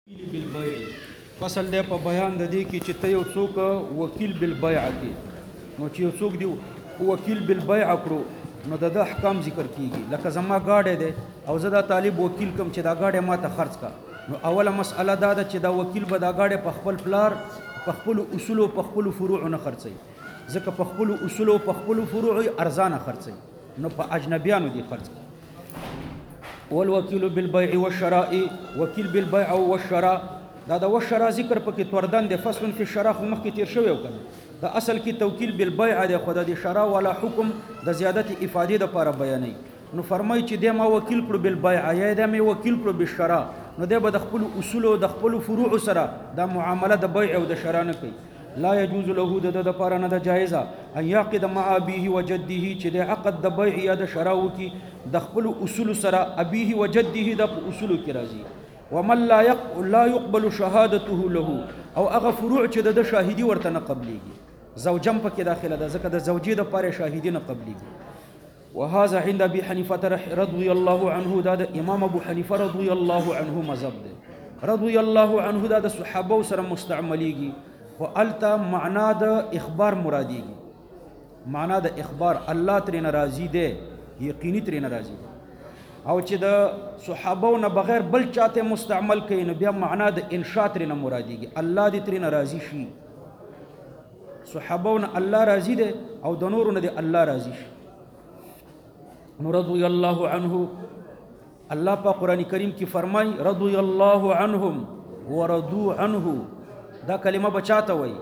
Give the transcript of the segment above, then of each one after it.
بالبيع فصل دی په بیان د دې کې چې ته یو څوک وکیل بالبيع کې نو چې یو څوک دی وکیل بالبيع کړو نو د احکام ذکر کیږي لکه زما گاډه ده او زه دا طالب وکیل کوم چې دا گاډه ما ته خرڅ کا نو اوله مسأله دا ده چې دا وکیل به دا گاډه په خپل پلار په خپل اصول او په خپل فروع نه خرڅي ځکه په خپل اصول او په خپل فروع ارزانه خرڅي نو په اجنبیانو دی خرڅ والوکیل بالبيع والشراء وکیل بالبيع والشراء دا والشراء ذکر پکې توردن د فصل فی الشراء خو مخکې تیر شوی وکړه دا اصل کې توکیل بالبيع د خدای د شراء ولا حکم د زیادت افاده د لپاره بیانې نو فرمای چې د ما وکیل کړو بالبيع یا د ما وکیل کړو بالشراء نو د به د خپل اصول او د خپل فروع سره د معامله د بيع او د شراء نه کوي لا يجوز له د لپاره نه د جایزه ان يعقد مع ابيه وجده چې د عقد د بيع یا د شراء وکي د خپل اصول سره ابيه وجده د اصول کې راځي ومن لا يقبل شهادته له او هغه فروع چې د شاهدي ورته نه قبليږي زوجم پکې داخله ده ځکه د زوجي د لپاره شاهدي نه قبليږي وهذا عند ابي حنيفه رضي الله عنه دا امام ابو حنيفه رضي الله عنه مذهب ده رضي الله عنه دا صحابه سره مستعمليږي والتا معنا د اخبار مراديږي معنا د اخبار الله ترې ناراضي ده یقیني ترې ناراضي ده او چې د صحابو نه بغیر بل چاته مستعمل کین بیا معنا د انشاء ترې نه مراديږي الله دې ترې ناراضي شي صحابو نه الله راضي ده او د نورو نه دې الله راضي شي نو رضي الله عنه الله په قران کریم کې فرمای رضي الله عنهم ورضوا عنه دا کلمه بچاته وای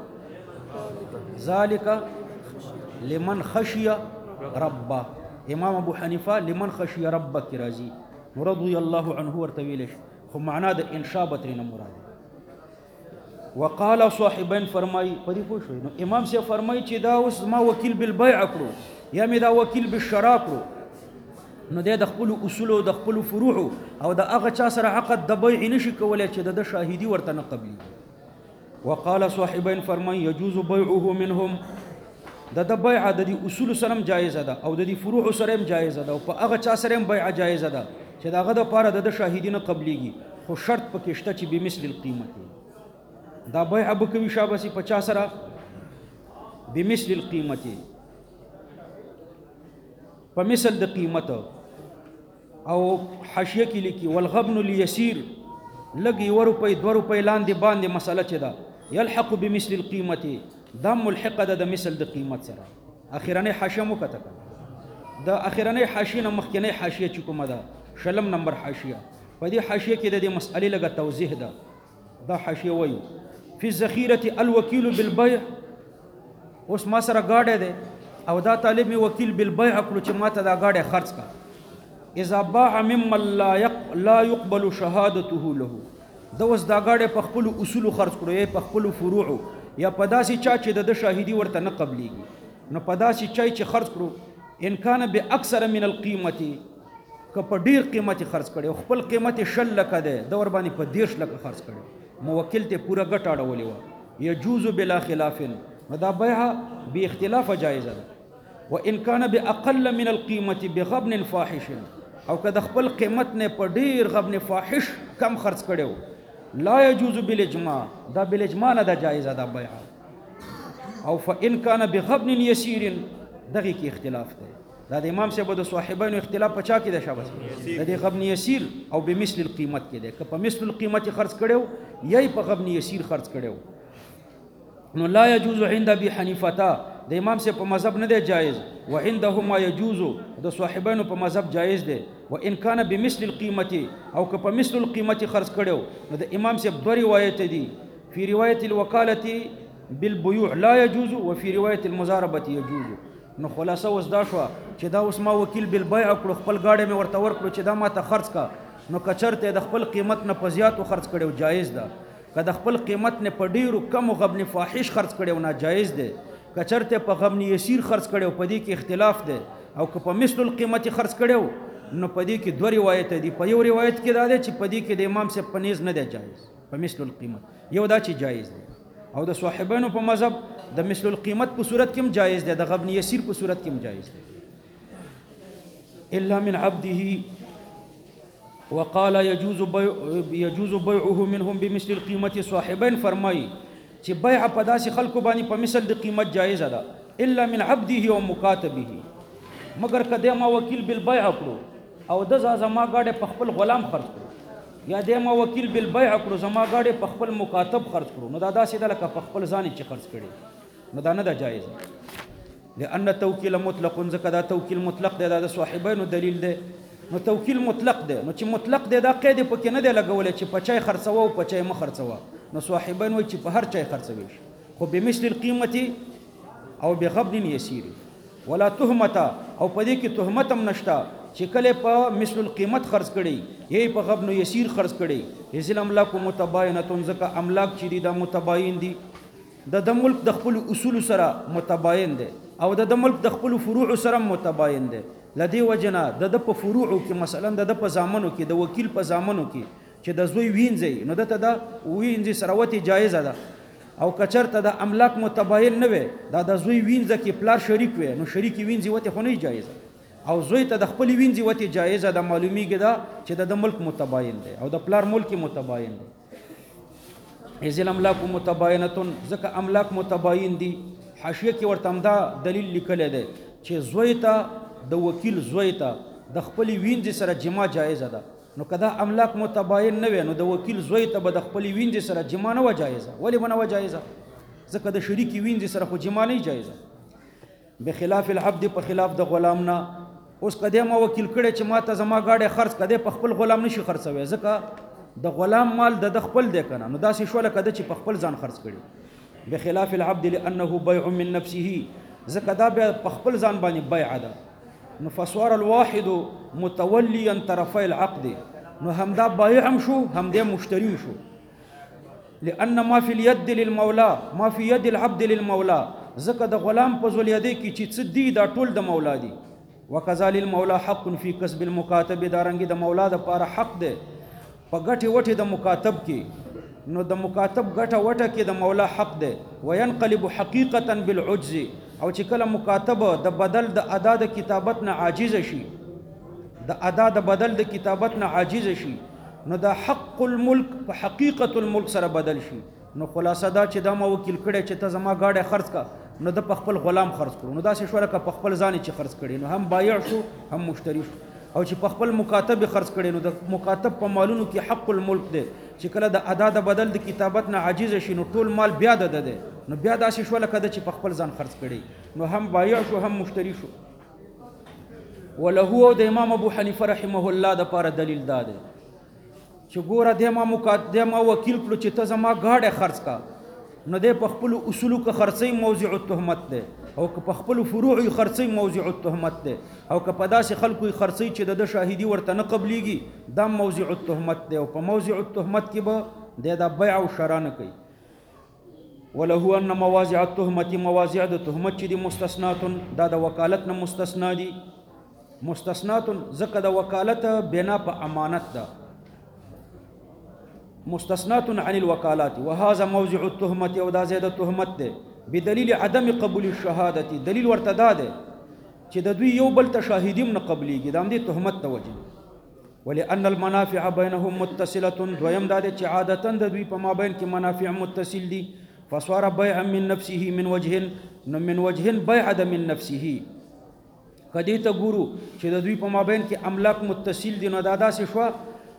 ذالک لمن خشی ربه امام ابو حنیفه لمن خشی ربه کی راضی رضی الله عنه ورتویلش خو معنا د انشاء بترینه مراد وقال صاحبین فرمای پدې پوه شو نو امام سے فرمای چې دا اوس ما وکیل بالبيع کړو یا می دا وکیل بالشراء کړو نو د خپل اصول او د خپل فروع او د هغه چا سره عقد د بيع نشي کولای چې د شاهدي ورته نه قبلي وقال صاحبين فرمای يجوز بيعه منهم د بيع د اصول سره جایز ده او د فروع سره جایز ده او په هغه چا سره بيع جایز ده چې داغه د پاره د شاهدین قبليږي خو شرط پکې شته چې بمثل القيمه دا بيع بکوي شابسي 50 سره بمثل القيمه په مثل د قیمت او حاشیه کې لیکي والغبن اليسير لګي ورپې 2 روپې لاندې باندې مسله چي ده يلحق بمثل القيمه دم الحق د مثل د قیمت سره اخیرنه حاشیه مو کته د اخیرنه حاشیه مخکنه حاشیه چې کومه ده شلم نمبر حاشیه په دې حاشیه کې د مسالې لګه توضیح ده دا حاشیه وایي فی الذخیره الوکیل بالبيع اوس ما سره گاډه ده او دا طالب می وکیل بالبيع کړو چې ماته دا گاډه خرڅ کا اذا باع ممن لا يقبل شهادته له دا اوس دا گاډه په خپل اصول خرڅ کړو یا په خپل فروع یا په داسې چا چې د شاهدي ورته نه قبليږي نو په داسې چا چې خرڅ کړو ان کان باکثر من القيمه که په ډیر قیمت خرڅ کړي خپل قیمت شل لکه ده د ور باندې په 10 لکه خرڅ کړي موکل ته پورا ګټ اړولې و يجوز بلا خلاف دا بيع به اختلاف جائزه ده وان كان باقل من القيمه بغبن فاحش او که د خپل قیمت نه په ډیر غبن فاحش کم خرڅ کړو لا يجوز بالاجماع دا بالاجماع نه دا جائزه ده بيع او فان كان بغبن يسير دغه کې اختلاف ده دا د امام صاحب د صاحبانو اختلاف پچا کې ده شابه د غبن يسير او بمثل القيمت کې ده که په مثل القيمت خرڅ کړو یا په غبن يسير خرڅ کړو نو لا يجوز عند ابي حنيفه د امام سے په مذهب نه دی جایز و عندهما يجوز د صاحبانو په مذهب جایز دی و ان کان بمثل القيمه او که په مثل القيمه خرڅ کړو نو د امام سے دوه روایت دي فی روایت الوکاله بالبيوع لا يجوز وفي روايه المزاربه يجوز نو خلاصه اوس دا شو چې دا اوس ما وکیل بالبيع کړو خپل گاډه مې ورته ورکړو چې دا ما ته خرڅ کا نو کچرته د خپل قیمت نه په زیاتو خرڅ کړو جایز ده که د خپل قیمت نه په ډیرو کم غبن فاحش خرڅ کړو نه جایز ده کچرته په غبن یسیر خرڅ کړو په دې کې اختلاف ده او که په مثل القیمت خرڅ کړو نو په دې کې دوه روایت دي په یو روایت کې دا ده چې په دې کې د امام سے پنيز نه ده جایز په مثل القیمت یو دا چې جایز ده او د صاحبانو په مذهب د مثل القیمت په صورت کې هم جایز ده د غبن یسیر په صورت کې هم جایز ده الا من عبده وقال يجوز بيعه منهم بمثل القيمة صاحبين فرمای چې بیع په داسې خلکو باندې په مثل د قیمت جایزه ده الا من عبده او مکاتبه مگر کده ما وکیل بالبيع کړو او د زما گاډه په خپل غلام خرج کړو یا د ما وکیل بالبيع کړو زما گاډه په خپل مکاتب خرج کړو نو دا داسې ده لکه په خپل ځان چې خرج کړي نو دا نه ده جایزه لأن توکیل مطلق ځکه دا توکیل مطلق دی دا د صاحبینو دلیل دی نو توکیل مطلق دی نو چې مطلق دی دا قید پکې نه دی لګولې چې په چای خرڅوه او په چای مه خرڅوه نو صاحبین وایي چې په هر چای خرڅوي خو بمثل القیمة او بغبن یسیر ولا تهمت او په دې کې تهمت هم نشته چې کله په مثل القیمت خرڅ کړي یې په غبن یسیر خرڅ کړي هذل املاک متباینه ځکه املاک چې دي دا متباین دي د ملک د خپل اصول سره متباین دي او د ملک د خپل فروع سره متباین دي لدی وجنا د په فروع کې مثلا د په زامنو کې د وکیل په زامنو کې چې د زوی وینځي نو دته دا وینځي سروتي جایزه ده او کچرته د املاک متباین نه وي دا د زوی وینځه کې پلار شریک وي نو شریک وینځي وته خو نه جایزه او زوی ته د خپل وینځي وته جایزه د معلومیږي دا چې د ملک متباین دی او د پلار ملک متباین دی ازل املاک متباینه ځکه املاک متباین دي حاشیه کې ورته دا دلیل لیکل دی چې زوی ته د وکیل زوی ته د خپل وینځي سره جما جایزه ده نو کدا املاک متباین نه وي نو د وکیل زوی ته به د خپل وینځي سره جما نه و جایزه ولی به نه و جایزه ځکه د شریکی وینځي سره خو جما نه جایزه بخلاف العبد په خلاف د غلام نه اوس کده ما وکیل کړي چې ما ته زما گاډه خرڅ کده په خپل غلام نشي خرڅوي ځکه د غلام مال د خپل دی کنه نو داسې شوله کده چې په خپل ځان خرڅ کړي بخلاف العبد لانه بيع من نفسه ځکه دا په خپل ځان باندې بیع ده نو فصار الواحد متوليا طرفي العقد نو هم دا بائع هم شو هم دا مشتري شو لأن ما في اليد للمولى ما في يد العبد للمولى ځکه د غلام په زول یدې کې چې څه دي دا ټول د مولا دي وکذالک المولى حق في کسب المکاتب دا رنګ د مولا د پاره حق ده په ګټه وټه د مکاتب کې نو د مکاتب ګټه وټه کې د مولا حق ده وينقلب حقيقه بالعجز او چې کله مکاتب د بدل د ادا د کتابت نه عاجز شي د ادا د بدل د کتابت نه عاجز شي نو د حق الملک په حقیقت الملک سره بدل شي نو خلاصه دا چې دا ما وکیل کړي چې ته زما گاډه خرڅ کا نو د خپل غلام خرڅ کړو نو دا څه شوره کا په خپل ځان چې خرڅ کړي نو هم بایع شو هم مشتری شو او چې په خپل مکاتب خرڅ کړي نو د مکاتب په مالونو کې حق الملک دی چې کله د ادا د بدل د کتابت نه عاجز شي نو ټول مال بیا ده نو بیا داسې شوله کده چې په خپل ځان خرڅ کړي نو هم بایع شو هم مشتری شو وله د امام ابو حنیفه رحمه الله د پاره دلیل داده چې ګوره د ما وکیل کړو چې ته زما گاډه خرڅ کا نو د په خپل اصولو کې خرڅي موضوع التهمت ده او که په خپل فروع خرڅي موضوع التهمت ده او که په داسې خلکو خرڅي چې د شاهدي ورته نه قبليږي دا موضوع التهمت ده او په موضوع التهمت کې به د بیع او شرا نه کوي وله ان مواضع التهمه مواضع د تهمت چې دي مستثنات دا د وکالت نه مستثنا دي مستثنات ځکه د وکالت بنا په امانت ده مستثنات عن الوكالات وهذا موضع التهمه او دا زید التهمت ده بدلیل عدم قبول الشهاده دلیل ورته ده چې د دوی یو بل ته شاهدیم نه قبليږي دا هم دي تهمت توجه ولأن المنافع بينهم متصله دویم دا چې عادتا د دوی په مابین کې منافع متصل دي فصار بيعا من نفسه من وجه بيع من نفسه کدی ته ګورو چې د دوی په مابین کې املاک متصل دي نو دا داسې شو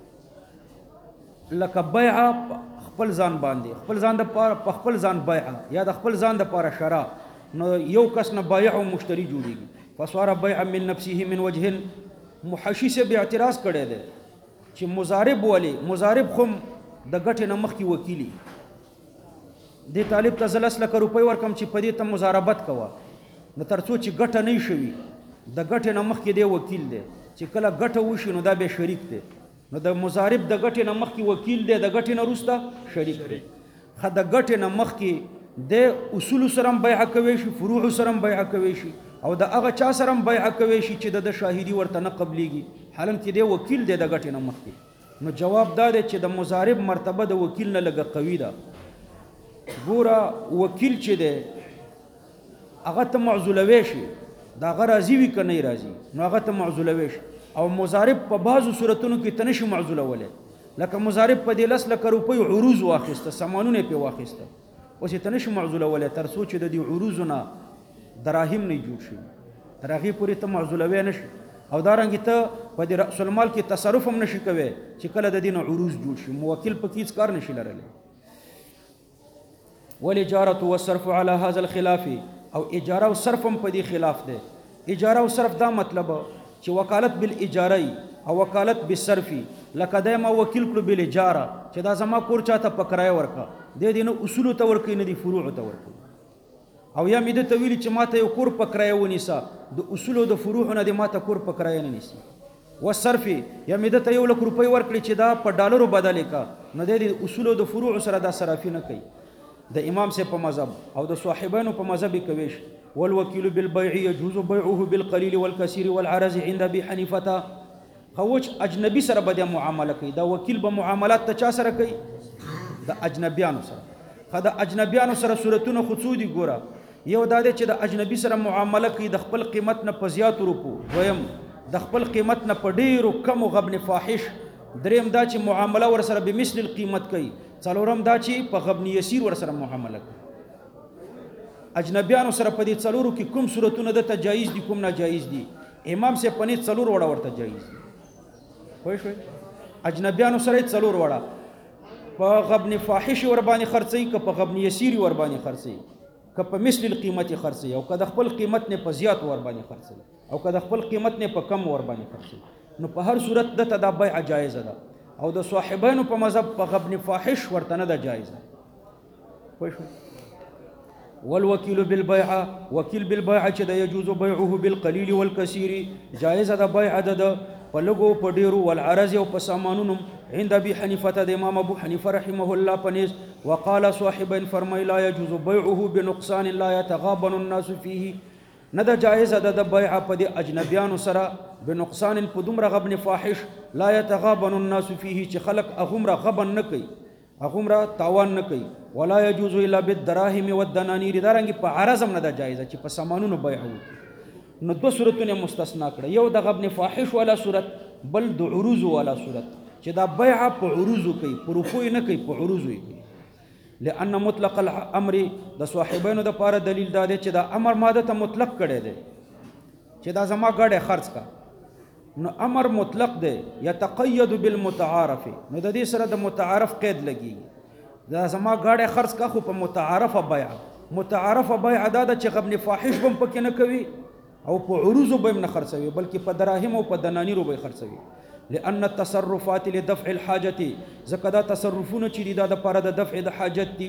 لکه بیع خپل ځان باندې خپل ځان د په خپل ځان بیع یا د خپل ځان د پاره شرا نو یو کس نه بایع او مشتری جوړیږي فصار بيع من نفسه من وجه محشی سے به اعتراض کړي دي چې مضارب خو د ګټې نه مخکې وکیلی د طالب ته زلس لک روپۍ ورکم چې پدې ته مضاربت کوه نو ترڅو چې ګټه نه شوي د ګټې نه مخکې دی وکیل دی چې کله ګټه وشي نو دا به شریک دی نو د مضارب د ګټې نه مخکې وکیل دی د ګټې نه وروسته شریک دی خو د ګټې نه مخکې د اصول سره بیع کوي شي فروع سره بیع کوي شي او د هغه چا سره بیع کوي شي چې د شاهدي ورته نه قبليږي حالانکه دی وکیل دی د ګټې نه مخکې نو جواب دا دی چې د مضارب مرتبه د وکیل نه لږه قوي ده ګوره وکیل چې دی هغه ته معزولوي شي دا هغه راضي وي که نه راضي نو هغه ته معزولوي شي او مضارب په بعضو صورتونو کې تنشي معزولولی لکه مضارب په دې 10 لکه روپۍ عروض واخیسته سامانونه پې واخیسته اوس یې تنشي معزولولی تر څو چې د دې عروضو نه دراهم نه جوړ شي تر هغې پورې ته معزولوی نه شي او دارنګې ته په دې رأس المال کې تصرف هم نشي کوی چې کله د دې نه عروض جوړ شي موکل پکې هېڅ کار نشي لرلی والاجارة والصرف على هذا الخلاف او اجاره او صرف هم په دې خلاف دی اجاره او صرف دا مطلب چې وکالت بالاجاره او وکالت بالصرف لکه دا ما وکیل کړو بالاجاره چې دا زما کور چاته په کرایه ورکا د دې نه اصول ته ورکوي نه دي فروع ته ورکوي او یا مې د تویل چې ماته یو کور په کرایه ونیسا د اصول او د فروع نه د ماته کور په کرایه نه نیسي والصرف یا مې د ته 1 لک روپۍ ورکړي چې دا په ډالرو بدلې کا نه د اصول او د فروع سره دا صرافي نه کوي د امام سے په مذهب او د صاحبانو په مذهب کويش والوكيل بالبيع يجوز بيعه بالقليل والكثير والعرض عند ابي حنيفه خوچ اجنبي سره به معامله کوي دا وکیل به معاملات ته چا سره کوي د اجنبيانو سره خدا اجنبيانو سره صورتونه خصوصي ګوره یو دا دی چې د اجنبي سره معامله کوي د خپل قیمت نه په زیات روپو دویم د خپل قیمت نه په ډیرو کم غبن فاحش دریم دا چې معامله ور سره به مثل القیمت کوي څلورم دا چې په غبن یسیر ور سره معامله کوي اجنبیانو سره په دې څلورو کې کوم صورتونه د جایز دي کوم ناجایز دي امام سے پنځ څلور وړه ورته جایز دي خو شوي اجنبیانو سره څلور وړه په غبن فاحش ور باندې خرڅي که په غبن یسیر ور باندې خرڅي که په مثل القیمت خرڅي او که د خپل قیمت نه په زیات ور باندې خرڅي او که د خپل قیمت نه په کم ور باندې خرڅي نو په هر صورت د دا بیع جایز ده او د صاحبانو په مذهب په غبن فاحش ورته نه ده جایز خو شو والوكيل بالبيع وكيل بالبيع چې د يجوز بيعه بالقليل والكثير جائز ده بيع ده په لګو په ډیرو والعرض او په سامانونو عند ابي حنيفه د امام ابو حنيفه رحمه الله پنيز وقال صاحبين فرمای لا يجوز بيعه بنقصان لا يتغابن الناس فيه نه ده جائز ده د بيع په د اجنبيانو سره بنقصان په دومره غبن فاحش لا يتغابن الناس فيه چې خلق اغمره غبن نه کوي اغمره تاوان نه کوي ولا يجوز الا بالدراهم والدنانير دارنګ په عرض هم نه ده جایز چې په سامانونو بیع وکړي نو دو صورتونه مستثنا کړه یو د غبن فاحش والا صورت بل د عروض والا صورت چې دا بیع په عروض کوي په رفوع نه کوي په عروض کوي لأن مطلق الامر د صاحبانو د پاره دلیل دا دی چې دا امر ماده ته مطلق کړي دی چې دا زما ګاډه خرڅ کا نو امر مطلق دی یتقید بالمتعارف نو د دې سره د متعارف قید لګي دا زما ګاډه خرڅ کا خو په متعارفه بیع دا چې غبن فاحش بم پکې نه کوي او په عروض به نه خرڅوي بلکې په دراهم او په دنانیرو به خرڅوي لأن التصرفات لدفع الحاجة زکدا تصرفونه چې دا د پاره د دفع د حاجت دي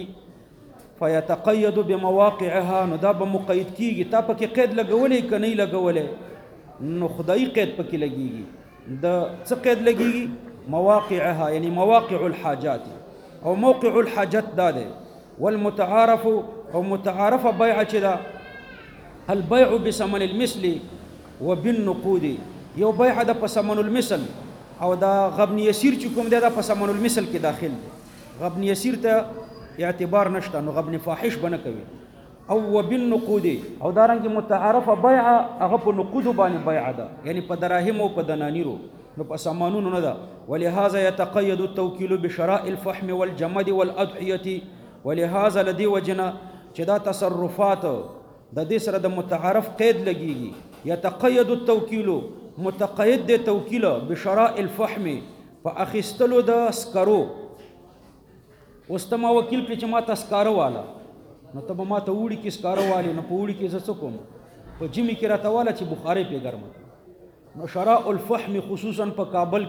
فيتقيد بمواقعها نو دا به مقید کیږي تا پکې قید لګولې کني لګولې نو خدای قید پکې لګيږي د څه قید لګيږي مواقعها یعنی مواقع الحاجات او موقع الحاجت دا ده والمتعارف او متعارف بيع چې دا البيع بثمن المثل وبالنقود یو بيع د په ثمن المثل او دا غبن یسیر چې کوم دی دا په ثمن المثل کې داخل دی غبن یسیر ته اعتبار نشته نو غبن فاحش بنه کوي او وبالنقود او دارنګ متعارفه بيع هغه په نقود باندې بيع ده یعنی په دراهم او په دنانیرو نو په سامانونو نه ده ولهذا يتقيد التوكيل بشراء الفحم والجمد والأضحية ولهذا لدي وجنا چې دا تصرفات د دې سره د متعارف قید لګيږي يتقيد التوكيل متقید د توکیل بشراء الفحم په اخیستلو د سکرو واستما وکیل کې چې ما تسکارو والا نو ته ما ته وړي کې سکارو والی نو په وړي کې زه څه کوم په جمی کې راته والا چې بخاري په ګرمه نو شراء الفحم خصوصا په کابل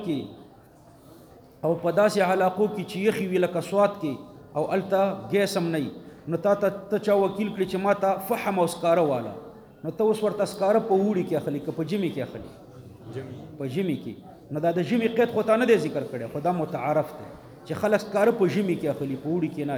کې او په داسې علاقو کې چې یخي وی لکه سوات کې او الته ګیس هم نه نو تا چا وکیل کړي چې ما ته فحم او سکارو والا نو ته اوس ورته سکاره په وړي کې اخلي که په جمی کې اخلي په جمی کې نو دا د جمی قید خو تا نه دی ذکر کړی خو دا متعارف دی چې خلک سکاره په جمی کې اخلي په وړي کې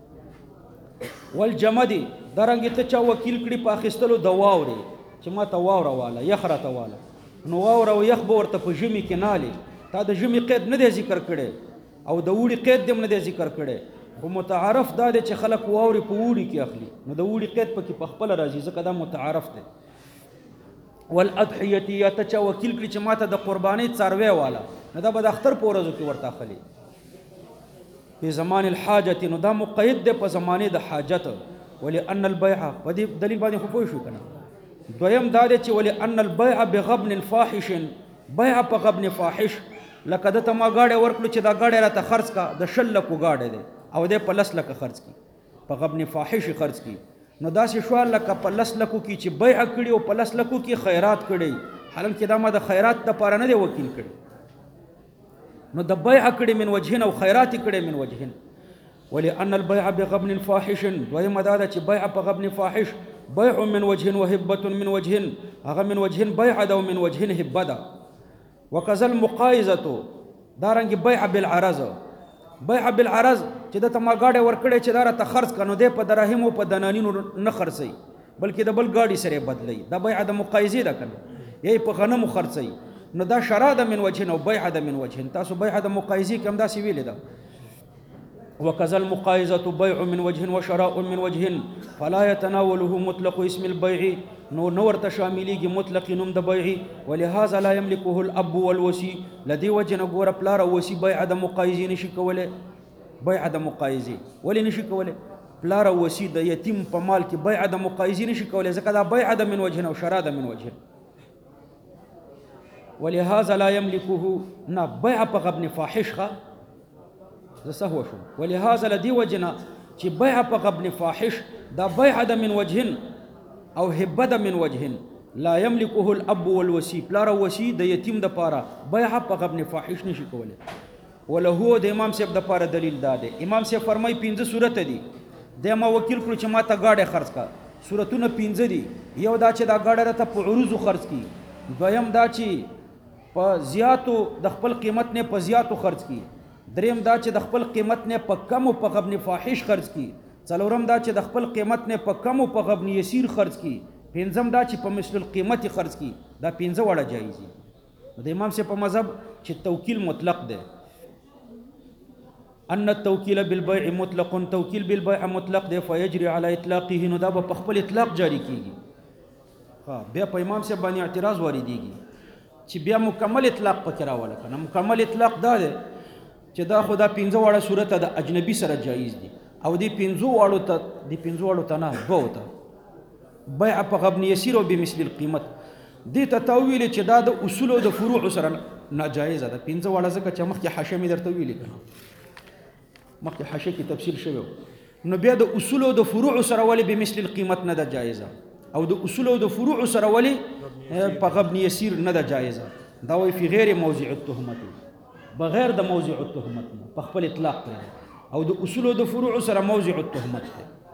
نه والجمد دارنګ ته چا وکیل کړي په اخیستلو د واورې چې ما ته واوره والا یخ راته والا نو واوره او یخ به ورته په جمی کې نه تا د جمی قید نه دی ذکر کړی او د وړي قید هم نه دی ذکر کړی خو متعارف دا دی چې خلک واورې په وړي کې اخلي نو د وړي قید پکې په خپل راځي ځکه دا متعارف دی والاضحیه یا ته چا وکیل کړي چې ماته د قربانۍ څاروی والا نو دا به د اختر په ورځو کې ورته اخلي په زمان الحاجت نو دا مقید دی په زمانه د حاجت ولأن البيع په دې دلیل باندې خو پوه شو کنه دویم دا دی چې ولأن البيع بغبن فاحش بیع په غبن فاحش لکه د ته ما ګاډی ورکړو چې دا ګاډی راته خرڅ کا د 6 لکو ګاډی دی او دی په 10 لکه خرڅ کی په غبن فاحش خرڅ کی نو داسې شو لکه په 10 لکو کې چې بیع کړي او په 10 لکو کې خیرات کړي حالانکه دا ما د خیرات لپاره نه دی وکیل کړي نو د بیع کړي من وجهین او خیرات کړي من وجهین ولأن البيع بغبن فاحش دویم دا ده چې بیع په غبن فاحش بیع من وجه وهبه من وجه هغه من وجه بیع ده او من وجه هبه ده وكذا المقایزه دارنګ بیع بالعرض بیع بالعرض چې د تما گاډي ورکړې چې دار ته خرڅ کنو دی په دراهم او په دنانینو نه خرڅي بلکې د بل گاډي سره بدلی دا بیع د مقایزه ده کنه یی په غنمو خرڅي نو دا شرا ده من وجه او بیع ده من وجه تاسو بیع د مقایزه کوم دا سی ویل ده وكذا المقایزه بیع من وجه وشراء من وجه فلا يتناوله مطلق اسم البيع نور تشامليږي مطلق نوم د بیع ولهذا لا يملكه الاب والوصي لدي وجه نګور پلار او وصي بیع د مقایزه نشي کوله بیع د مقایزه ولې نشي کوله پلار او وصي د یتیم په مال کې بیع د مقایزه نشي کوله ځکه دا بیع د من وجه او شراء د من وجه ولهذا لا يملكه نه بیع په غبن فاحش سهو شو ولهذا لدي وجنا چې بیع په غبن فاحش دا بیع د من وجه او هبه د من وجه لا يملكه الاب والوصي پلار او وصي د یتیم د پاره بیع په غبن فاحش نشي کوله وله د امام صاحب د پاره دلیل داده امام صاحب فرمای 15 صورت دي د ما وکیل کړو چې ما ته گاډه خرڅ کا صورتونه 15 دي یو دا چې دا گاډه راته په عروض خرڅ کی دویم دا چې په زیاتو د خپل قیمت نه په زیاتو خرڅ کی دریم دا چې د خپل قیمت نه په کم او په غبن فاحش خرڅ کی څلورم دا چې د خپل قیمت نه په کم او په غبن یسیر خرڅ کی پنځم دا چې په مثل القیمت خرڅ کی دا 15 وړه جایز دي د امام سے په مذهب چې توکیل مطلق ده ان التوکیل بالبيع مطلق توکیل بالبيع مطلق ده فيجري على اطلاقه نو دا په خپل اطلاق جاری کیږي ها بیا په امام سے باندې اعتراض واردېږي چې بیا مکمل اطلاق پکې راول کنه مکمل اطلاق دا ده چې دا خدا 15 وړه صورت د اجنبي سره جایز دي او دی 15 وړو ته نه دوه ته بیع په غبن یسیر او بمثل القیمت دې ته تاویل چې دا د اصول او د فروع سره ناجایز ده 15 وړه ځکه چې مخکې حاشیه مې درته ویل کنه مخکې حاشیه کې تفصیل شوی نو بیا د اصول او د فروع سره ولې بمثل القیمت نه ده جایزه او د اصول او د فروع سره ولې په غبن یسیر نه ده جایزه دا وی فی غیر موضع التهمت بغیر د موضع التهمت په خپل اطلاق کړي او د اصول او د فروع سره موضع التهمت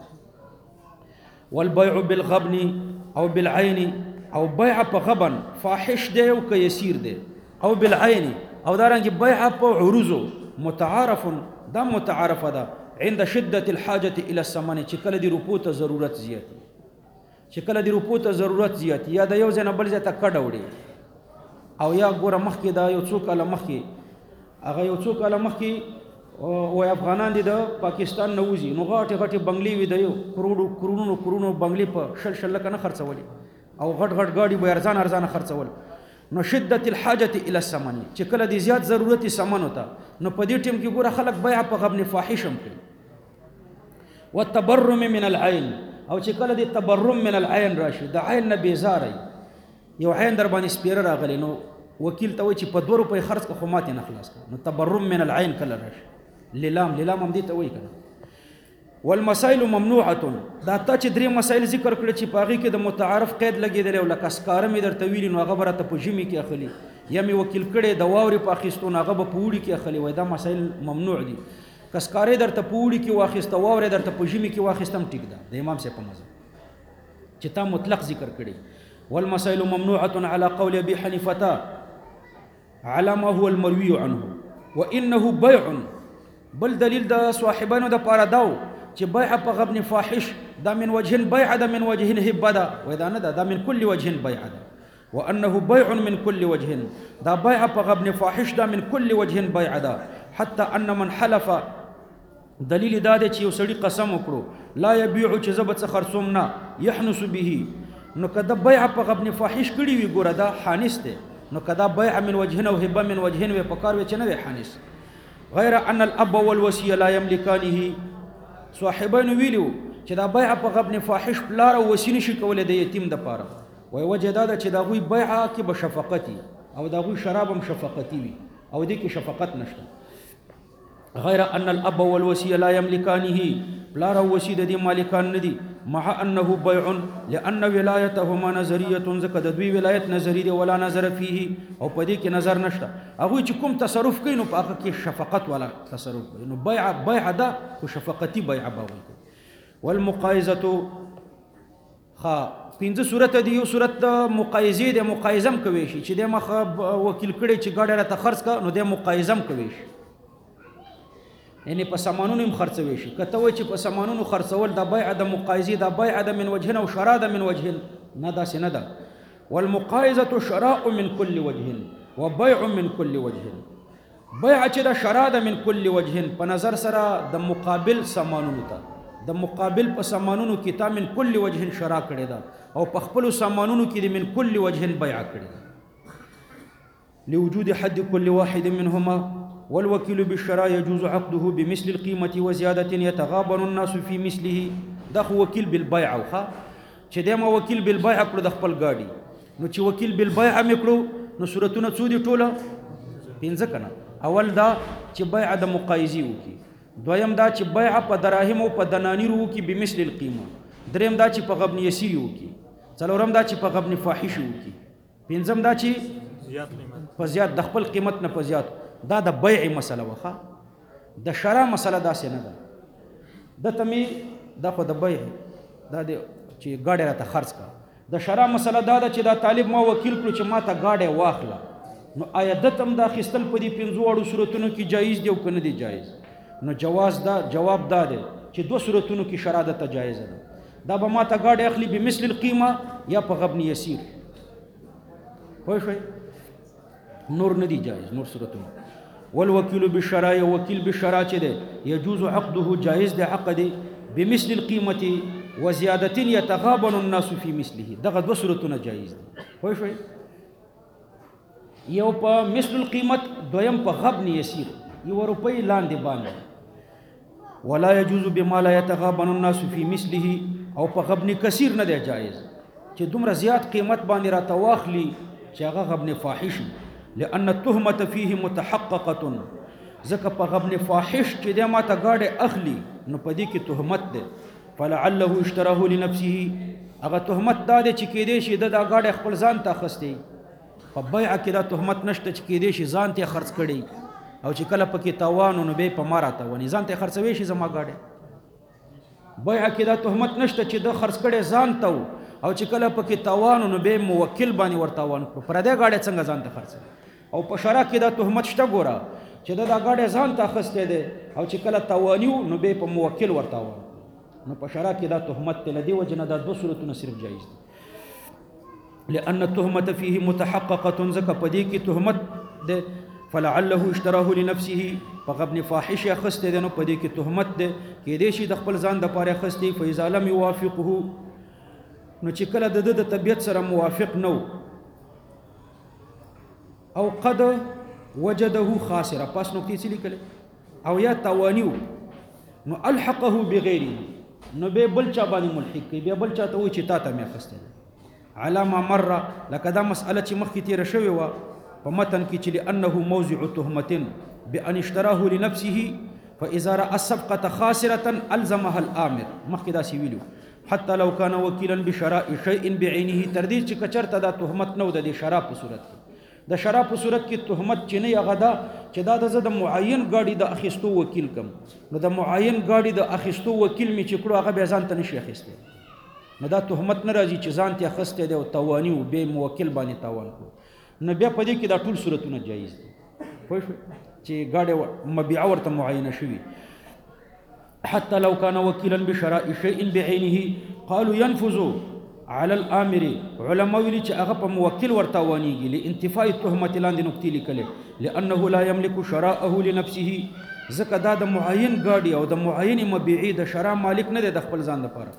والبيع بالغبن او بالعين او بيع په غبن فاحش دی او که یسیر دی او بالعين او دارنګ بيع په عروض متعارف دا متعارف ده عند شده الحاجه الى الثمن چې کله دی روپو ته ضرورت زیات چې کله دی روپو ته ضرورت زیات یا د یو ځنه بل ځای ته کډوړي او یا ګوره مخکې دا یو څوک له مخکې هغه یو څوک له مخکې او افغانان دي د پاکستان نه وځي نو غاټه غاټه بنگلي وي د یو کرونو بنگلي په شل لکه نه خرڅولي او غټ غټ گاډي به ارزان خرڅول نو شدت الحاجه الى الثمن چې کله دي زیات ضرورت سامان وتا نو په دې ټیم کې ګوره خلک بیع په غبن فاحشم کوي والتبرم من العين او چې کله دي تبرم من العين راشي د عین نه بیزاري یو عین در باندې سپیره راغلی نو وکیل ته وایي چې په 2 روپۍ خرڅ که خو ماتې نه خلاص کړه نو تبرم من العين کله راشي لیلام هم دې ته وایي کنه والمسائل ممنوعه دا ته چې 3 مسائل ذکر کړل چې په هغې کې د متعارف قید لګېدلی او لکه سکاره مې درته ویلي نو هغه به راته په ژمي کې اخلي یا مې وکیل کړی د واورې په اخیستو نو هغه به په اوړي کې اخلي وایي دا مسایل ممنوع دي که سکارې درته په اوړي کې واخیسته واورې درته په ژمي کې واخیستم ټیک ده د امام صاحب په مذهب چې تا مطلق ذکر کړی والمسائل ممنوعه على قول ابي حنیفه على ما هو المروي عنه وانه بيع بل دلیل د صاحبانو د پاره داو چې بیع په غبن فاحش دا من وجه بیع دا من وجه هبه دا ودا نه دا من كل وجه بیع دا وانه بيع من كل وجه دا بیع په غبن فاحش دا من كل وجه بیع دا حتى ان من حلف دلیل دا دی چې یو سړی قسم وکړو لا يبيع چې زبت خرصوم نه يحنس به نو کدا بیع په غبن فاحش کړي وي ګوره دا حانس دی نو کدا بیع من وجهن او هبه من وجهن وي په کار وي چې نه وي حانس غیر ان الاب والوصي لا يملكانه صاحبین ویلو چې دا بیع په غبن فاحش پلار او وصي نشي کولای د یتیم د پاره وای وجه دا چې دا غوي بیع کې به شفقتي او دا غوي شراب هم شفقتي وي او دې کې شفقت نشته غیر ان الاب والوصي لا يملكانه پلار او وصي د دې مالکان ندي مع انه بيع لان ولايتهما نظريه زکه د دوی ولایت نظری دی ولا نظر فيه او په دې کې نظر نشته هغه چې کوم تصرف کوي نو په هغه کې شفقت ولا تصرف کوي نو بیع ده او شفقتي بیع باوي والمقایزه خا پنځه صورت دی یو صورت د مقایزه د مقایزم کوي شي چې د مخ وکیل کړي چې ګاډه را خرڅ کا نو د مقایزم کوي شي یعنی په سامانونو هم خرڅوي شي کته وای چې په سامانونو خرڅول د بیع د مقایزه د بیع د من وجهن او شراء د من وجهن نه دا سینه ده والمقایزه شراء من كل وجه وبيع من كل وجه بیع چې د شراء د من كل وجه په نظر سره د مقابل سامانونو ته د مقابل په سامانونو کې تا من كل وجه شراء کړی دا او په خپل سامانونو کې د من كل وجه بیع کړی دا لوجود حد كل واحد منهما والوكيل بالشراء يجوز عقده بمثل القيمة وزيادة يتغابن الناس في مثله دخ وكيل بالبيع وخا چې دما وکیل بالبيع کړو د خپل گاډي نو چې وکیل بالبيع مکړو نو صورتونه څو دي ټوله پنځه کنه اول دا چې بیع د مقایزي وکي دویم دا چې بیع په دراهم او په دنانیر وکي بمثل القيمة دریم دا چې په غبن يسير وکي څلورم دا چې په غبن فاحش وکي پنځم دا چې زیات قیمت په زیات د خپل قیمت نه په زیات دا د بیع مسله وخه د شرع مسله داسې نه ده د تمی دا خو د بیع دا د چې ګاډي راته خرڅ کا د شرع مسله دا ده چې دا طالب ما وکیل کړو چې ما ته ګاډي واخله نو آیا د تم دا خستل په دې پنځو وړو صورتونو کې جایز دی او کنه دی جایز نو جواب دا دی چې دوه صورتونو کې شرع ده جایز ده دا به ما ته ګاډي اخلي به مثل القيمه یا په غبن يسير پوه شئ نور ندی جایز نور صورتونه والوكيل بالشراء وكيل بالشراء چې ده يجوز عقده جائز ده عقد بمثل القيمه وزياده يتغابن الناس في مثله دغه دوه صورتونه جایز دي خو شوي یو په مثل القيمت دویم په غبن يسير یو روپۍ لاندې باندې ولا يجوز بما لا يتغابن الناس في مثله او په غبن کثیر نه ده جایز چې دومره زیات قیمت باندې را تواخلي چې هغه غبن فاحش لأن التهمة فيه متحققة ځکه په غبن فاحش چې د ما ته ګاډي اخلي نو په دې کې تهمت ده فلعله اشتراه لنفسه هغه تهمت دا ده چې کېدې شي د دا ګاډي خپل ځان ته اخستی په بیع کې دا تهمت نشته چې کېدې شي ځان ته خرڅ کړي او چې کله پکې تاوان نو به په مارا تاوان ځان ته خرڅوي شي زما ګاډي بیع کې دا تهمت نشته چې د خرڅ کړي ځان ته او چې کله پکې تاوان نو به موکل باندې ورتاوان پر دې ګاډي څنګه ځان ته خرڅ او په شرع کې دا تهمت شته ګوره چې دا ګاډي ځان ته اخسته ده او چې کله تاوانیو نو به په موکل ورتاوان نو په شرع کې دا تهمت ته لدی وجنه دا دوه صورتونه صرف جایز دي لأن التهمة فيه متحققة زکه په دې کې تهمت ده فلعله اشتراه لنفسه فغبن فاحش اخسته ده نو په دې کې تهمت ده کې دې شي د خپل ځان د پاره اخسته فاذا لم يوافقه نو چې کله د طبيعت سره موافق نو او قد وجده خاسره پس نقطې څه لیکل او یا توانیو نو الحقه بغیره نو به بل چا باندې ملحق کی به بل چا ته و چې تا ته مې خسته علامه مره لکه دا مسأله چې مخکې تیر شوی و په متن کې چې لانه موضع تهمه بان اشتراه لنفسه فاذا راى الصفقه خاسره الزمها الامر مخکې دا سی ویلو حتى لو كان وكيلا بشراء شيء بعينه تردید چې کچرته دا تهمت نو د شراء په صورت کې د شراء په صورت کې تهمت چې نه هغه دا چې دا د معین گاډي د اخیستو وکیل کم نو د معین گاډي د اخیستو وکیل می چې کړو هغه به ځان ته نشي اخیسته نو دا تهمت نه راځي چې ځان ته اخیسته دی او توانی او به موکل باندې تاوان کو نو بیا په دې کې دا ټول صورتونه جایز دي خو چې گاډي مبيع ورته معینه شوی حتى لو كان وكيلا بشراء شيء بعينه قالوا ينفذ على الامر علماء ویلي چې هغه په موکل ورتاوانیږي لانتفاء التهمه لاندې نقطې لیکلې لانه لا يملك شراءه لنفسه ځکه دا د معین گاډي او د معین مبيعي د شراء مالک نه دی د خپل ځان لپاره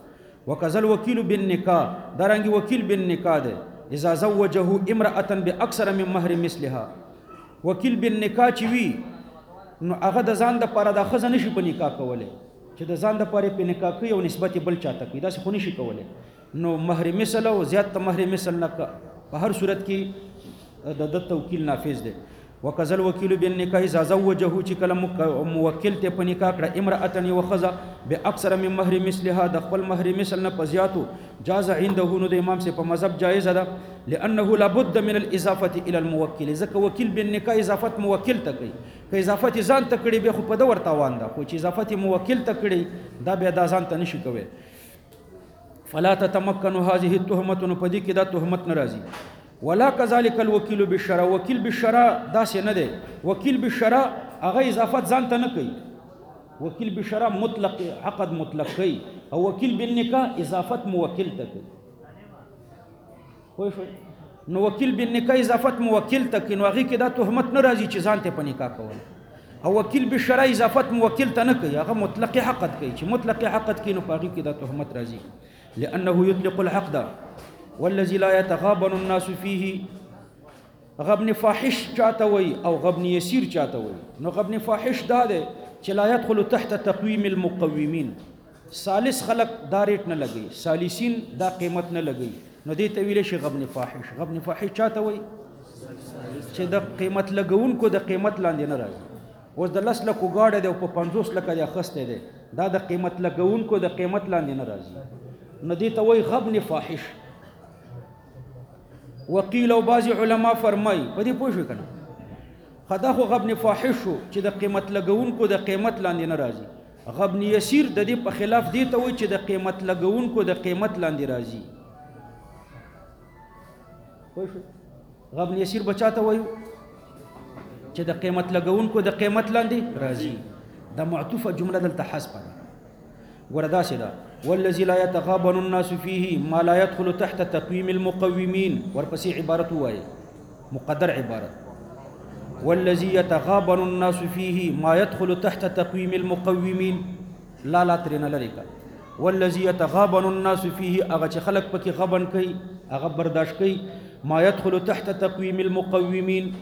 وکذل وکیل بالنکاح دارنګ وکیل بالنکاح ده اذا زوجه امرأة باکثر من مهر مثلها وکیل بالنکاح چې وی نو هغه د ځان د پاره د خزه نشي په نکاح کوله چې د ځان د پاره په نکاح کوي او نسبت بل چاته کوي دا څه خو نشي کوله نو مهر مثل او زیات مهر مثل نه په هر صورت کې د توکیل نافذ ده وکذل وکیل بالنکاح اذا زوجه چې کله موکل ته په نکاح کړه امرأة یو خزه باکثر من مهر مثلها د خپل مهر مثل نه پزیاتو جاز عنده نو د امام سے په مذهب جایز ده لانه لابد من الاضافه الى الموکل ځکه وکیل بالنکاح اضافت موکل ته کوي که اضافت ځان ته کړي به خو په دور تاوان ده خو چې اضافت موکل ته کړي دا به دا ځان ته نشي کوي فلا تتمكن هذه التهمه نو پدې کې دا تهمت ناراضي ولا كذلك الوكيل بالشرع وکیل بالشرع دا څه نه دی وکیل بالشرع هغه اضافت ځان ته نه کوي وکیل بالشرع مطلق عقد مطلق کوي او وکیل بالنکاح اضافت موکل ته کوي خو نو وکیل بالنکاح اضافت موکل ته کوي نو هغه کې دا تهمت نه راځي چې ځان ته په نکاح کول او وکیل بالشرع اضافت موکل ته نه کوي هغه مطلق عقد کوي چې مطلق عقد کوي نو هغه کې دا تهمت راځي لانه يطلق العقد والذي لا يتغابن الناس فيه غبن فاحش چاته وي او غبن يسير چاته وي نو غبن فاحش دا ده چې لا يدخل تحت تقويم المقومين ثالث خلق دا ریټ نه لګي ثالثین دا قیمت نه لګي نو دې ته ویل شي غبن فاحش چاته وي چې د قیمت لګونکو د قیمت لاندې نه راځي اوس د 10 لکو گاډه ده په 50 لکه د اخسته ده دا د قیمت لګونکو د قیمت لاندې نه راځي نو دې ته وي غبن فاحش وقیل او بعض علما فرمای په دې پوه شو کنه خدا خو غبن فاحش شو چې د قیمت لګونکو د قیمت لاندې نه راځي غبن یسیر د دې په خلاف دی ته وي چې د قیمت لګونکو د قیمت لاندې راځي پوه شو غبن یسیر بچاته وایو چې د قیمت لګونکو د قیمت لاندې راځي دا معطوفه جمله دلته حذف ده وردا سره والذي لا يتغابن الناس فيه ما لا يدخل تحت تقويم المقومين ورپسې عبارت وایي مقدر عبارت والذي يتغابن الناس فيه ما يدخل تحت تقويم المقومين لا ترنا لریکا والذي يتغابن الناس فيه هغه چې خلق پکې غبن کوي هغه برداشت کوي ما يدخل تحت تقويم المقومين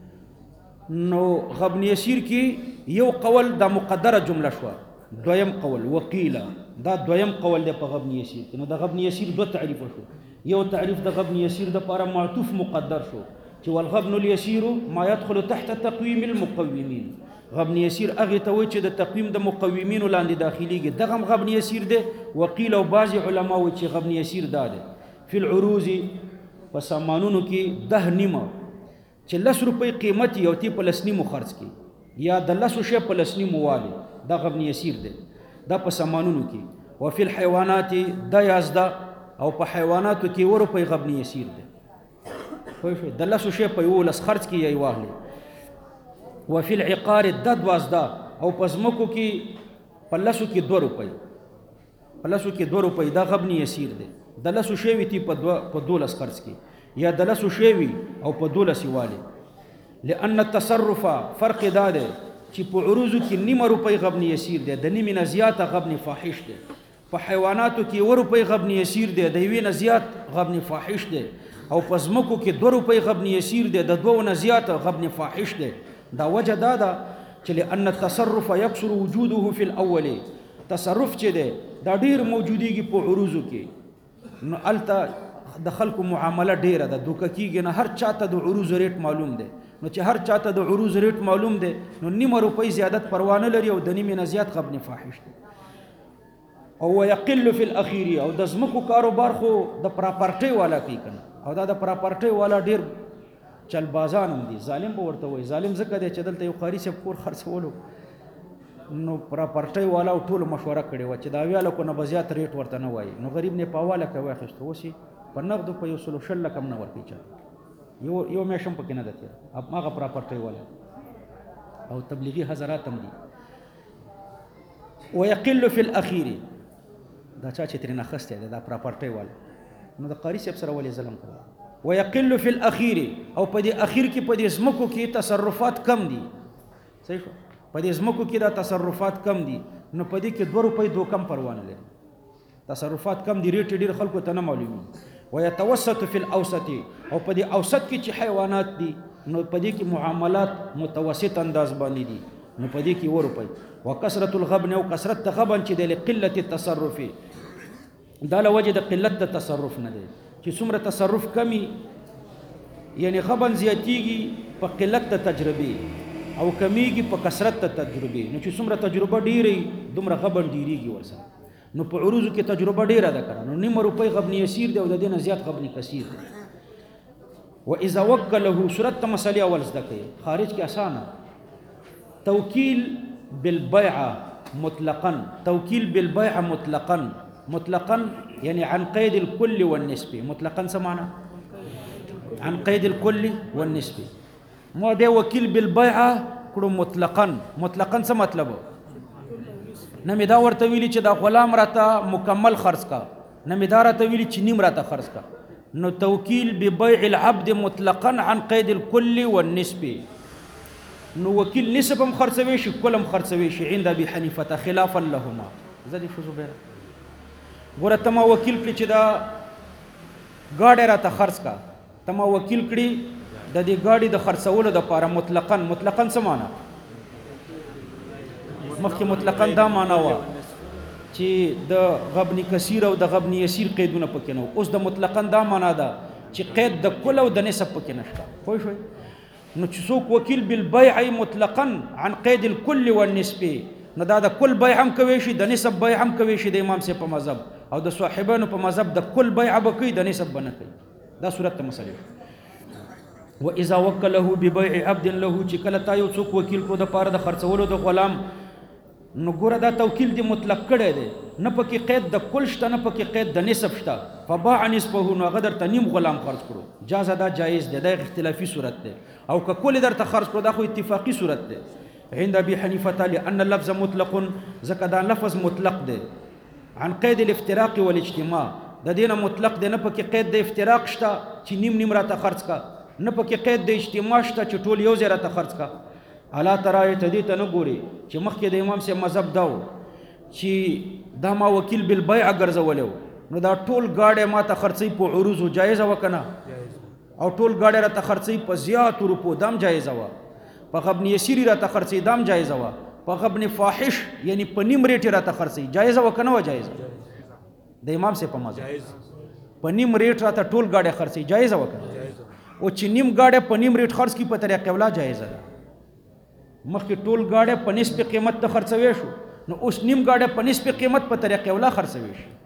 نو غبن يسير کې یو قول دا مقدره جمله شو دویم قول وقیل دا دویم قول دی په غبن یسیر نو د غبن یسیر دو تعریف شو یو تعریف د غبن یسیر د لپاره معطوف مقدر شو چې والغبن اليسير ما يدخل تحت تقويم المقومين غبن یسیر هغه ته وایي چې د تقویم د مقومین لاندې داخليږي دغه غبن یسیر دی وقیل او بعض علما وایي چې غبن یسیر دا دی فی العروض په سامانونو کې 10 نیمه چې 10 روپۍ قیمت یو تی په لسنیمو خرڅ کی یا د 10 شی په لسنیمو والی دا غبن یسیر دی دا په سامانونو کې او فی الحيوانات دا یازدا او په حیواناتو کې ور په غبن یسیر دی خو د 10 شی په یو لس خرڅ کی یی واهلی او فی العقار د دوازدا او په زمکو کې په لسو کې 2 روپۍ په لسو کې 2 روپۍ دا غبن یسیر دی د 10 شی وی تی په 12 خرڅ کی یا د 10 شی وی او په 12 والی لأن التصرف فرق دا دی چې په عروضو کې نیمه روپۍ غبن یسیر دی د نیمه نه زیاته غبن فاحش دی په حیواناتو کې 1 روپۍ غبن یسیر دی د یوې نه زیات غبن فاحش دی او په ځمکو کې 2 روپۍ غبن یسیر دی د 2 نه زیات غبن فاحش دی دا وجه دا ده چې لأن التصرف يكثر وجوده في الاول تصرف چې دی دا ډیر موجودیږي په عروضو کې نو الته د خلکو معامله ډیره ده دوکه کیږي نه هر چاته د عروض ریټ معلوم دی نو چې هر چاته د عروض ریټ معلوم دی نو نیمه روپۍ زیادت پروا نه لري او د نیمه نه زیات غبن فاحش دی او يقل في الاخير او د زمکو کاروبار خو د پراپرټي والا کوي کنه او دا د پراپرټي والا ډیر چل بازان هم دي ظالم به ورته وای ظالم زکه دی چې دلته یو قاری صاحب کور خرڅولو نو پراپرټي والا ټول مشوره کړي و چې دا ویاله کو نه بزیات ریټ ورته نه وای نو غریب نه پاواله کوي اخیسته وسی په نقد په یو سلو شل کم نه ورکی چا یو میشم پکې نه دته اب ماغه پراپرټي والا او تبلیغي حضرات هم دي ويقل في الاخير دا چا چې ترنه خسته دا پراپرټي والا نو د قاری صاحب سره ولې ظلم کړو ويقل في الاخير او په دې اخیر کې په دې زمکو کې تصرفات کم دي صحیح په دې زمکو کې دا تصرفات کم دي نو په دې کې 2 روپۍ دو کم پروانه لري تصرفات کم دي ریټ ډیر خلکو ته نه معلومي ويتوسط في الاوسط او په دې اوسط کې چې حیوانات دي نو په دې کې معاملات متوسط انداز باندې دي نو په دې کې ورپي وکثرت الغبن او کثرت غبن چې د قلت التصرف دا له وجه د قلت د تصرف نه دی چې څومره تصرف کمی یعنی غبن زیاتیږي په قلت د تجربه او کمیږي په کثرت د تجربه نو چې څومره تجربه ډیره دومره غبن ډیریږي ورسره نو په عروض کې تجربه ډیره ده کړه نو نیمه روپۍ غبن یسیر دی او د دې نه زیات غبن کثیر دی واذا وکله صورت مسئله اول زده کوي خارج کې اسانه توکیل بالبيعه مطلقا توکیل بالبيعه مطلقا يعني عن قيد الكل والنسبه مطلقا سمعنا عن قيد الكل والنسبه مو ده وکیل بالبيعه کړو مطلقا څه مطلب نمی دا ورته ویلی چې دا غلام راته مکمل خرڅ کا نمی دا راته ویلی چې نیم راته خرڅ کا نو توکیل ببيع العبد مطلقا عن قيد الكل والنسبه نو وکیل نسب هم خرڅوي شي کلم خرڅوي شي عند ابي حنيفه خلافا لهما زدي شو زبير ګوره تما وکیل کړي چې دا گاډي راته خرڅ کا تما وکیل کړي د دې گاډي د خرڅولو د لپاره مطلقاً څه معنا مخکې مطلقاً دا معنا و چې د غبن کثیر او د غبن یسیر قیدونه پکې نه اوس د مطلقاً دا معنا ده چې قید د کل او د نسب پکې نشته خو شوي نو چې څوک وکیل بالبيع مطلقاً عن قید الكل والنسبه نو دا د کل بیع هم کوي شي د نسب بیع هم کوي شي د امام سي په مذهب او د صاحبانو په مذهب د کل بیع به کوي د نسب بنه کوي دا صورت ته مسله واذا وکله ببيع عبد له چې کله تا یو څوک وکیل کو د پاره د خرڅولو د غلام نو ګوره دا توکیل دی مطلق کړی دی نه پکې قید د کل شته نه پکې قید د نسب شته فباع نسبه نو هغه درته نیم غلام خرڅ کړو جاز دا جایز دی دا اختلافي صورت دی او که کل درته خرڅ کړو دا خو اتفاقی صورت دی عند ابي حنيفه لان اللفظ مطلق ځکه دا لفظ مطلق دی عن قید الافتراق والاجتماع د دینه مطلق دی نه پکې قید د افتراق شته چې نیم راته خرڅ کا نه پکې قید د اجتماع شته چې ټول یو ځای راته خرڅ کا الا ترى تدی ته نه ګوري چې مخکې د امام سي مذهب داو چې دا ما وکیل بالبيع ګرځولیو نو دا ټول گاډي ما ته خرڅي په عروض جایز وکنه او ټول گاډي را ته خرڅي په زیات روپو دام جایز و په غبن یسیر را ته خرڅي دام جایز و په غبن فاحش یعنی په نیم ریټ را ته خرڅي جایز وکنه و جایز د امام سي په مذهب په نیم ریټ را ته ټول گاډي خرڅي جایز وکنه او چې نیم گاډي په نیم ریټ خرڅ کی په طریقه ولا جایز ده مخکې ټول گاډي په نسب قیمت ته خرڅوي شو نو اوس نیم گاډي په نسب قیمت په طریقه ولا خرڅوي شي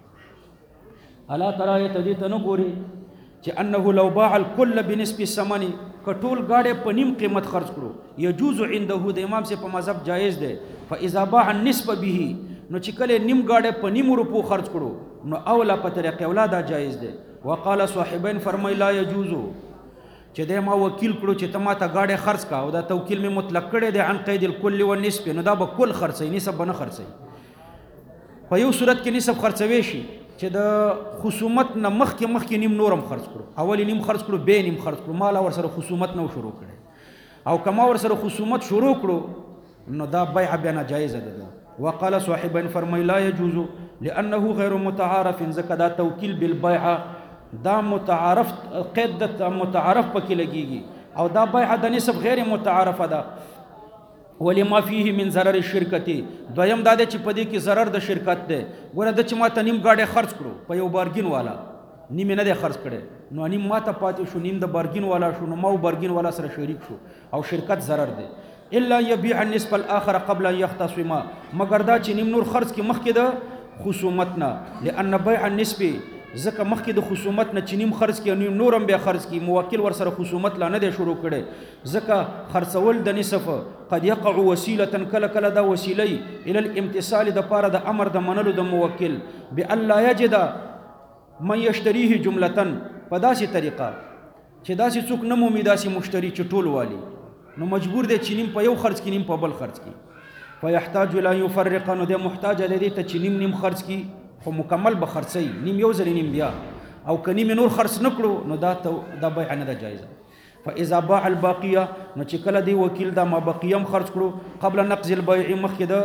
الا ترى تدی ته نه ګوري چې انه لو باع الكل بنسب الثمن کټول گاډي په نیم قیمت خرڅ کړو يجوز عنده د امام سے په مذهب جایز ده فاذا باع النسب به نو چې کله نیم گاډي په نیم روپو خرڅ کړو نو اوله په طریقه ولا دا جایز ده وقال صاحبین فرمای لا يجوز چې د ما وکیل کړو چې ته ما ته گاډي خرڅ کا او دا توکیل می مطلق کړی دی عن قید الكل والنسب نو دا به کل خرڅي نسب نه خرڅي په یو صورت کې نسب خرڅوي شي چې د خصومت نه مخکې نیم نورم خرڅ کړو اولی نیم خرڅ کړو به نیم خرڅ کړو مال ور سره خصومت نو شروع کړي او کما ور سره خصومت شروع کړو نو دا بیع بیا ناجایز ده وقال صاحبین فرمای لا يجوز لانه غیر متعارف زکه دا توکیل بالبيع دا متعارف قید د متعارف پکې لګيږي او دا بیع د نسب غیر متعارفه ده ولما فيه من ضرر الشرکت دویم دا چې په دې کې ضرر د شرکت ده ګوره د چې ما ته نیم گاډي خرڅ کړو په یو بارګین والا نیم نه ده خرڅ کړي نو نیم ما ته پاتې شو نیم د بارګین والا شو نو ما بارګین والا سره شریک شو او شرکت ضرر ده الا يبيع النسب الاخر قبل ان يختصما مگر دا چې نیم نور خرڅ کې مخکې د خصومتنا لان بيع النسب ځکه مخکې د خصومت نه چې نیم خرڅ کې نیم نورم بیا خرڅ کې موکل ور سره خصومت لا نه دی شروع کړي ځکه خرڅول د نصف قد يقع وسيله کله کله دا وسیله الى الامتثال د پاره د امر د منلو د موکل بالا یجد من يشتريه جمله په داسې طریقه چې داسې څوک نه مومي داسې مشتری چې ټول والی نو مجبور دی چې نیم په یو خرڅ کې نیم په بل خرڅ کې فيحتاج الى يفرق نو د محتاج دی ته چې نیم خرڅ کې خو مکمل به خرڅي نیم یو ځل نیم بیا او کني نور خرڅ نکړو نو دا بیع نه ده جایزه فاذا باع الباقيه نو چې کله دی وکیل دا ما بقیم خرڅ کړو قبل نقض البيع مخکې د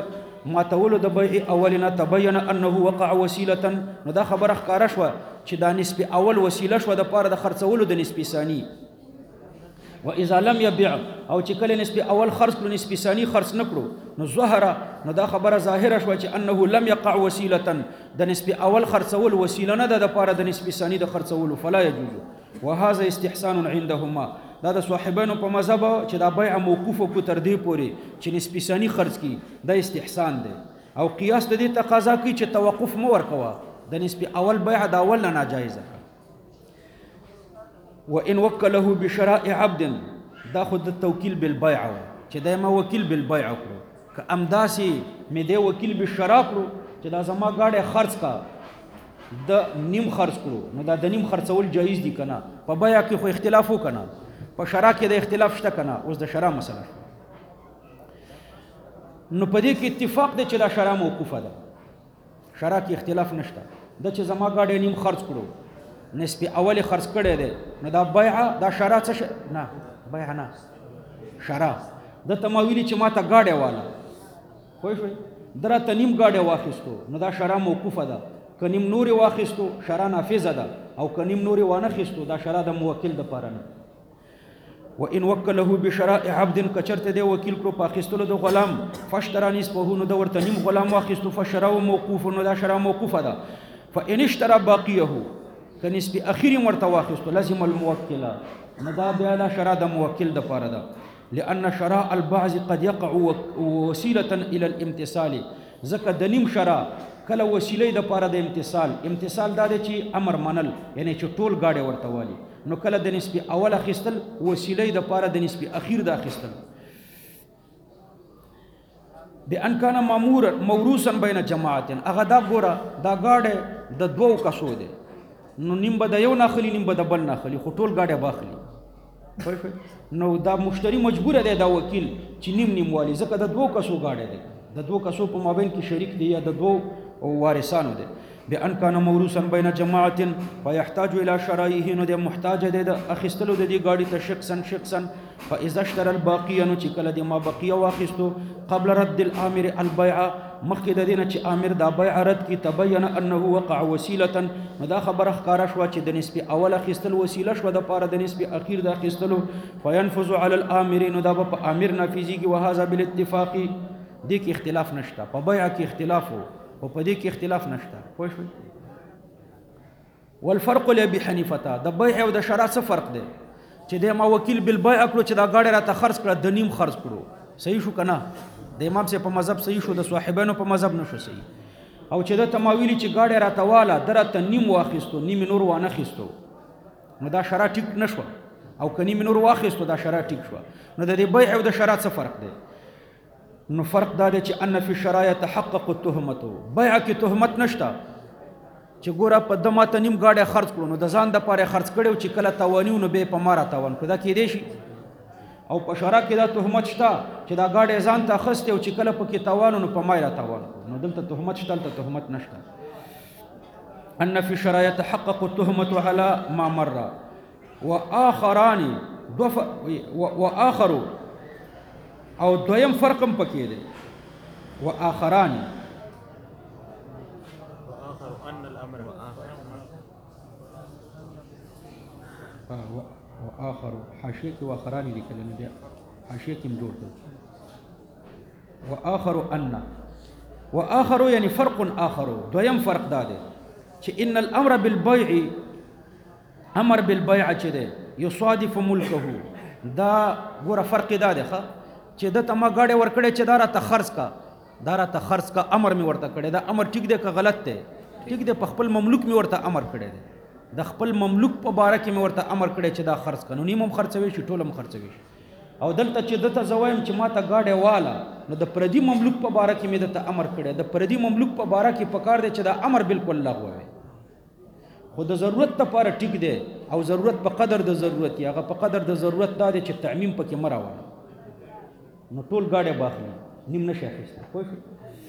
ماتولو د بیع اولنا تبین انه وقع وسیله، نو دا خبره ښکاره شوه چې دا نسب اول وسیله شوه د پاره د خرڅولو د نسب ثانی. و اذا لم يبيع، او چې کله نسب اول خرڅ کړو نسب ثانی خرڅ نکړو، نو ظهره، نو دا خبره ظاهره شوه چې انه لم يقع وسیله، د نسب اول خرڅول وسیله نه ده د پاره د نسب ثانی د خرڅولو، فلا يجوز. وهذا استحسان عندهما، دا د صاحبانو په مذهب چې دا بیع موقوفه کو تر دې پورې چې نسب ثانی خرڅ کی، دا استحسان دی. او قیاس د دې تقاضا کوي چې توقف مو ورکوه، د نسب اول بیع د اول نه ناجایزه. وان وکله بشراء عبد، دا خود د توکیل بالبیع چې دا ما وکیل بالبیع کړو، که امداسي مې دی وکیل بالشراء کړو چې دا زما گاډه خرڅ کا د نیم خرڅ کړو، نو دا د نیم خرڅول جایز دي کنه. په بیع کې خو اختلاف وکنه، په شرع کې د اختلاف شته کنه. اوس د شرع مسله، نو په دې کې اتفاق دی چې دا شرع موقوفه ده، شرع کې اختلاف نشته. د چې زما گاډه نیم خرڅ کړو، نسبی اول خرڅ کړی دی، نو دا بیع دا شرع څه نه، بیع نه شرع. د تمویلی چې ما ته گاډه والا خو شوي درته نیم گاډه واخیستو، نو دا شرع موقوفه ده. که نیم نور واخیستو شرع نافذه ده، او که نیم نور وانه خیستو دا شرع د موکل د پاره نه. وان وکله بشراء عبد، کچرته دی وکیل کړو په اخیستلو د غلام، فاشترى نصفه، نو د ورته نیم غلام واخیستو، فشراء موقوف، نو دا شرع موقوفه ده. فان اشترى باقيه، که نسبی اخیری مرته واخیستو، لازم الموکل، نو دا بیا دا شرع د موکل د پاره ده. لأن شراء البعض قد يقع وسيلة إلى الامتثال، ځکه د نیم شرع کله وسیله د پاره د امتثال. امتثال دا دی چې امر منل، یعنی چې ټول گاډي ورته والی، نو کله د نسبی اول اخیستل وسیله د پاره د نسبی اخیر د اخیستل. بان کان مامورا موروثا بین جماعت، هغه دا ګوره دا گاډي د دوو کسو دی، نو نیم به د یو ناخلی نیم به د بل ناخلی، خو ټول گاډي باخلی. نو دا مشتری مجبور دی دا وکیل چې نیم نیم والی، ځکه د دوو کسو گاډي دی، د دوو کسو په مابین کې شریک دی یا د دوو وارثانو دی. بان کان موروثا بین جماعت فيحتاج الى شرائه، نو د محتاج دی د اخیستلو د دې گاډي ته شخصا. فاذا اشترى الباقي، نو چې کله د ما بقیه واخیستو، قبل رد الامر البيع، مخکې د دې نه چې امر دا بیع رد کی، تبین انه وقع وسیله، نو دا خبره ښکاره شوه چې د نسبی اول اخیستل وسیله شوه د پاره د نسبی اخیر د اخیستلو. فینفذ علی الامر، نو دا به په امر نافذیږي. وهذا بالاتفاق، دې کې اختلاف نشته، په بیع کې اختلاف وو او په دې کې اختلاف نشته. پوه شئ. والفرق لابي حنیفه، د بیع او د شرع څه فرق دی؟ چې د ما وکیل بالبیع کړو چې دا گاډي راته خرڅ کړه، د نیم خرڅ کړو، صحیح شو کنه؟ د امام سے په مذهب صحیح شو، د صاحبانو په مذهب نشو صحیح. او چې د تماویلی چې گاډي راته والا درته نیم واخیستو، نیم نور وانه خیستو، نو دا شرع ټیک نشو. او که نیم نور واخیستو دا شرع ټیک شو. نو د دې بیع او د شرع څه فرق دی؟ نو فرق دا دی چې ان فی الشرع يتحقق التهمه، بیع کې تهمت نشته چې ګوره په دمه ته نیم گاډي خرڅ کړو، نو د ځان د پاره خرڅ کړو، چې کله توانیو نو به په مارا توان کړه، دا کې دی شي. او په شرع کې دا تهمت شته چې دا گاډي ځان ته خسته او چې کله پکې توان نو په مایرا توان، نو دلته تهمت شته، دلته تهمت نشته. ان فی الشرع يتحقق التهمه على ما مر. واخران واخر، او دویم فرقم پکې دی. واخران واخر حاشیه کې واخران لیکل نه دي، حاشیه کې جوړ کړ. واخر ان، واخر یعنی فرق اخر، دویم فرق دا دی چې ان الامر بالبيع، امر بالبيع چې دی یصادف ملکه، دا ګوره فرق دا دی چې د تما گاډي ورکړې چې دا راته خرڅ کا، دا راته خرڅ کا، امر می ورته کړی، دا امر ټیک دی که غلط دی؟ ټیک دی، په خپل مملوک می ورته امر کړی دی، د خپل مملوک په باره کې می ورته امر کړی چې دا خرڅ کا، نو نیمم خرڅوي شي ټولم خرڅوي شي. او دلته چې دته زوایم چې ما ته گاډي والا، نو د پردي مملوک په باره کې می دته امر کړی، د پردي مملوک په باره کې پکار دی چې دا امر بالکل لغوه وي، خو د ضرورت لپاره ټیک دی، او ضرورت په قدر د ضرورت، هغه په قدر د ضرورت دا دی چې تعمیم پکې مراوه، نو ټول گاډي باخلي، نیم نشي اخیسته. پوه شئ.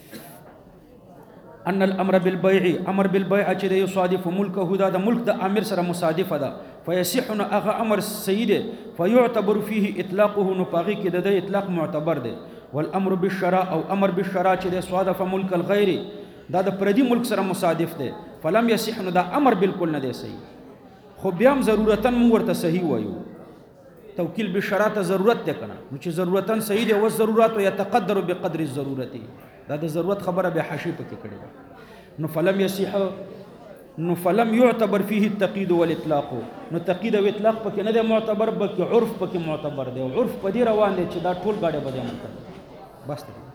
ان الامر بالبيع، امر بالبيع چې دی یصادف ملکه، دا د ملک د امر سره مصادفه ده. فیصح، نو هغه امر سید، فیعتبر فيه اطلاقه، نو پاغي کې د اطلاق معتبر دی. والامر بالشرع او امر بالشرع چې د صادف ملک الغیر دا د پردي ملک سره مصادف دی فلم یصح نو دا امر بالکل نه دی صحیح خو بیا هم ضرورتا موږ ورته صحیح وایو توکیل بالشرع ته ضرورت دی کنه نو چې ضرورتا صحیح دی او ضرورت یتقدر بقدر الضرورت دا د ضرورت خبره به حاشیه پکې کړي ده نو فلم یصح نو فلم يعتبر فيه التقييد والاطلاق نو تقييد او اطلاق پکې نه دی معتبر بلکې عرف پکې معتبر دی او عرف په دې روان دی چې دا ټول ګاډه بده عمل کوي بس